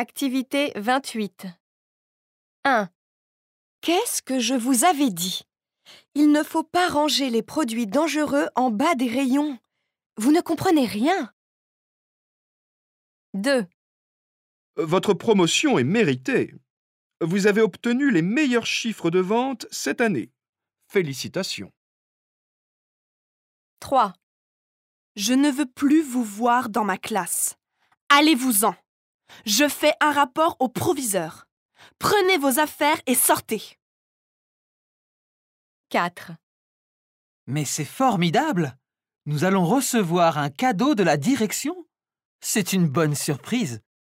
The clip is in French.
Activité 28. 1. Qu'est-ce que je vous avais dit? Il ne faut pas ranger les produits dangereux en bas des rayons. Vous ne comprenez rien. 2. Votre promotion est méritée. Vous avez obtenu les meilleurs chiffres de vente cette année. Félicitations. 3. Je ne veux plus vous voir dans ma classe. Allez-vous-en. Je fais un rapport au proviseur. Prenez vos affaires et sortez. 4. Mais c'est formidable! Nous allons recevoir un cadeau de la direction. C'est une bonne surprise.